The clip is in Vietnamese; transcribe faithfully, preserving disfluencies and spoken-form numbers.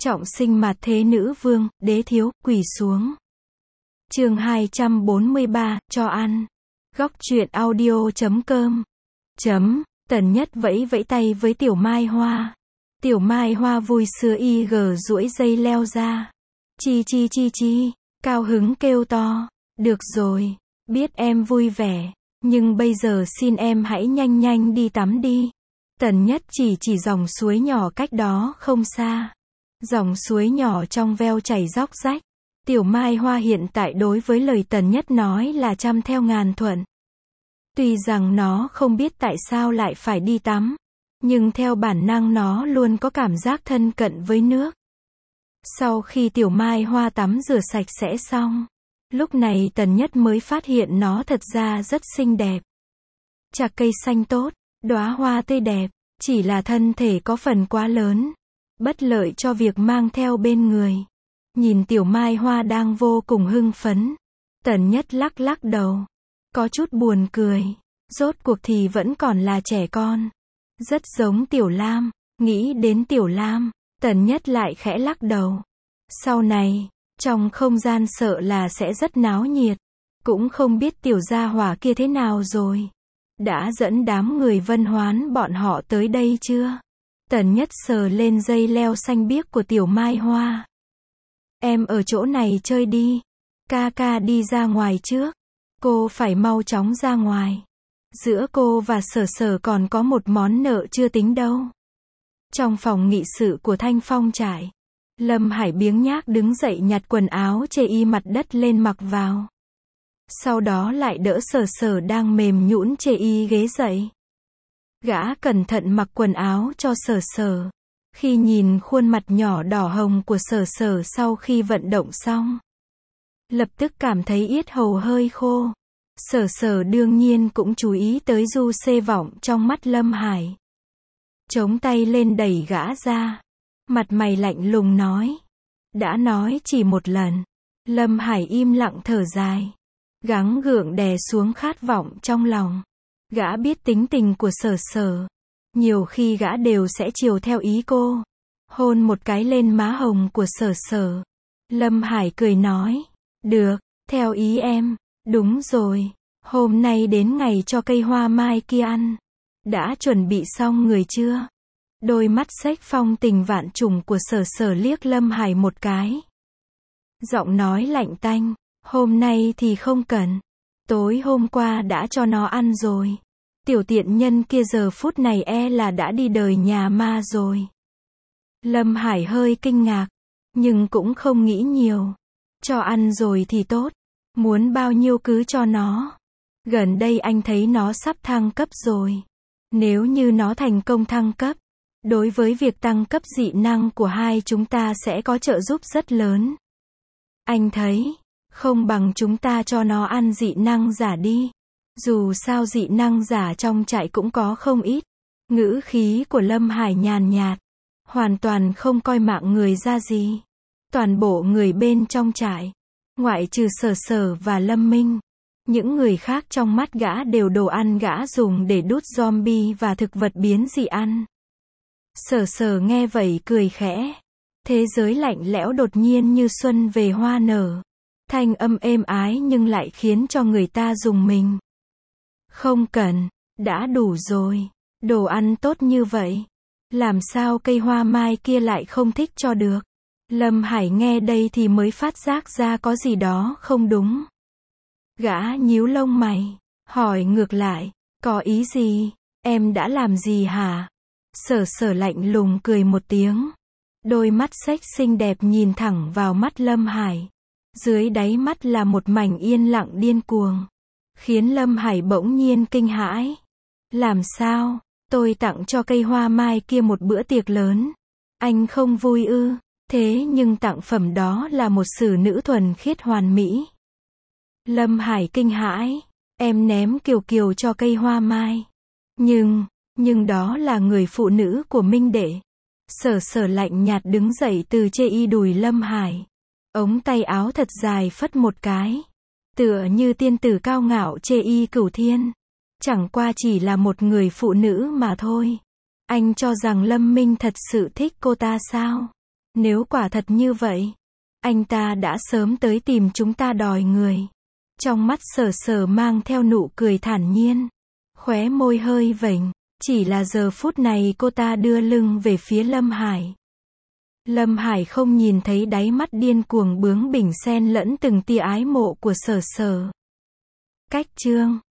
Trọng sinh mặt thế nữ vương, đế thiếu, quỳ xuống. Chương hai trăm bốn mươi ba, cho ăn. Góc truyện audio chấm com. Chấm, Tần Nhất vẫy vẫy tay với Tiểu Mai Hoa. Tiểu Mai Hoa vui sưa y gờ duỗi dây leo ra. Chi chi chi chi, cao hứng kêu to. Được rồi, biết em vui vẻ, nhưng bây giờ xin em hãy nhanh nhanh đi tắm đi. Tần Nhất chỉ chỉ dòng suối nhỏ cách đó không xa. Dòng suối nhỏ trong veo chảy róc rách. Tiểu Mai Hoa hiện tại đối với lời Tần Nhất nói là trăm theo ngàn thuận. Tuy rằng nó không biết tại sao lại phải đi tắm, nhưng theo bản năng nó luôn có cảm giác thân cận với nước. Sau khi Tiểu Mai Hoa tắm rửa sạch sẽ xong, lúc này Tần Nhất mới phát hiện nó thật ra rất xinh đẹp. Chạc cây xanh tốt, đóa hoa tươi đẹp, chỉ là thân thể có phần quá lớn, bất lợi cho việc mang theo bên người. Nhìn Tiểu Mai Hoa đang vô cùng hưng phấn, Tần Nhất lắc lắc đầu, có chút buồn cười, rốt cuộc thì vẫn còn là trẻ con, rất giống Tiểu Lam. Nghĩ đến Tiểu Lam, Tần Nhất lại khẽ lắc đầu. Sau này, trong không gian sợ là sẽ rất náo nhiệt, cũng không biết Tiểu gia hỏa kia thế nào rồi. Đã dẫn đám người Vân Hoán bọn họ tới đây chưa? Tần Nhất sờ lên dây leo xanh biếc của Tiểu Mai Hoa. Em ở chỗ này chơi đi. Ca ca đi ra ngoài trước. Cô phải mau chóng ra ngoài. Giữa cô và Sở Sở còn có một món nợ chưa tính đâu. Trong phòng nghị sự của Thanh Phong trại, Lâm Hải biếng nhác đứng dậy nhặt quần áo chê y mặt đất lên mặc vào. Sau đó lại đỡ Sở Sở đang mềm nhũn chê y ghế dậy. Gã cẩn thận mặc quần áo cho Sở Sở. Khi nhìn khuôn mặt nhỏ đỏ hồng của Sở Sở sau khi vận động xong, lập tức cảm thấy yết hầu hơi khô. Sở Sở đương nhiên cũng chú ý tới du xê vọng trong mắt Lâm Hải. Chống tay lên đẩy gã ra. Mặt mày lạnh lùng nói. Đã nói chỉ một lần. Lâm Hải im lặng thở dài. Gắng gượng đè xuống khát vọng trong lòng. Gã biết tính tình của Sở Sở. Nhiều khi gã đều sẽ chiều theo ý cô. Hôn một cái lên má hồng của Sở Sở. Lâm Hải cười nói. Được, theo ý em. Đúng rồi, hôm nay đến ngày cho cây hoa mai kia ăn. Đã chuẩn bị xong người chưa? Đôi mắt xếch phong tình vạn trùng của Sở Sở liếc Lâm Hải một cái. Giọng nói lạnh tanh. Hôm nay thì không cần. Tối hôm qua đã cho nó ăn rồi. Tiểu tiện nhân kia giờ phút này e là đã đi đời nhà ma rồi. Lâm Hải hơi kinh ngạc, nhưng cũng không nghĩ nhiều. Cho ăn rồi thì tốt. Muốn bao nhiêu cứ cho nó. Gần đây anh thấy nó sắp thăng cấp rồi. Nếu như nó thành công thăng cấp, đối với việc tăng cấp dị năng của hai chúng ta sẽ có trợ giúp rất lớn. Anh thấy, không bằng chúng ta cho nó ăn dị năng giả đi. Dù sao dị năng giả trong trại cũng có không ít. Ngữ khí của Lâm Hải nhàn nhạt, hoàn toàn không coi mạng người ra gì. Toàn bộ người bên trong trại, ngoại trừ Sở Sở và Lâm Minh, những người khác trong mắt gã đều đồ ăn gã dùng để đút zombie và thực vật biến dị ăn. Sở Sở nghe vậy cười khẽ. Thế giới lạnh lẽo đột nhiên như xuân về hoa nở. Thanh âm êm ái nhưng lại khiến cho người ta rùng mình. Không cần, đã đủ rồi. Đồ ăn tốt như vậy, làm sao cây hoa mai kia lại không thích cho được? Lâm Hải nghe đây thì mới phát giác ra có gì đó không đúng. Gã nhíu lông mày, hỏi ngược lại, có ý gì? Em đã làm gì hả? Sở Sở lạnh lùng cười một tiếng. Đôi mắt xếch xinh đẹp nhìn thẳng vào mắt Lâm Hải. Dưới đáy mắt là một mảnh yên lặng điên cuồng. Khiến Lâm Hải bỗng nhiên kinh hãi. Làm sao? Tôi tặng cho cây hoa mai kia một bữa tiệc lớn. Anh không vui ư? Thế nhưng tặng phẩm đó là một xử nữ thuần khiết hoàn mỹ. Lâm Hải kinh hãi. Em ném Kiều Kiều cho cây hoa mai. Nhưng, nhưng đó là người phụ nữ của Minh Đệ. Sở Sở lạnh nhạt đứng dậy từ chê y đùi Lâm Hải. Ống tay áo thật dài phất một cái. Tựa như tiên tử cao ngạo chê y cửu thiên. Chẳng qua chỉ là một người phụ nữ mà thôi. Anh cho rằng Lâm Minh thật sự thích cô ta sao? Nếu quả thật như vậy, anh ta đã sớm tới tìm chúng ta đòi người. Trong mắt Sở Sở mang theo nụ cười thản nhiên. Khóe môi hơi vểnh. Chỉ là giờ phút này cô ta đưa lưng về phía Lâm Hải. Lâm Hải không nhìn thấy đáy mắt điên cuồng bướng bỉnh xen lẫn từng tia ái mộ của Sở Sở. Cách chương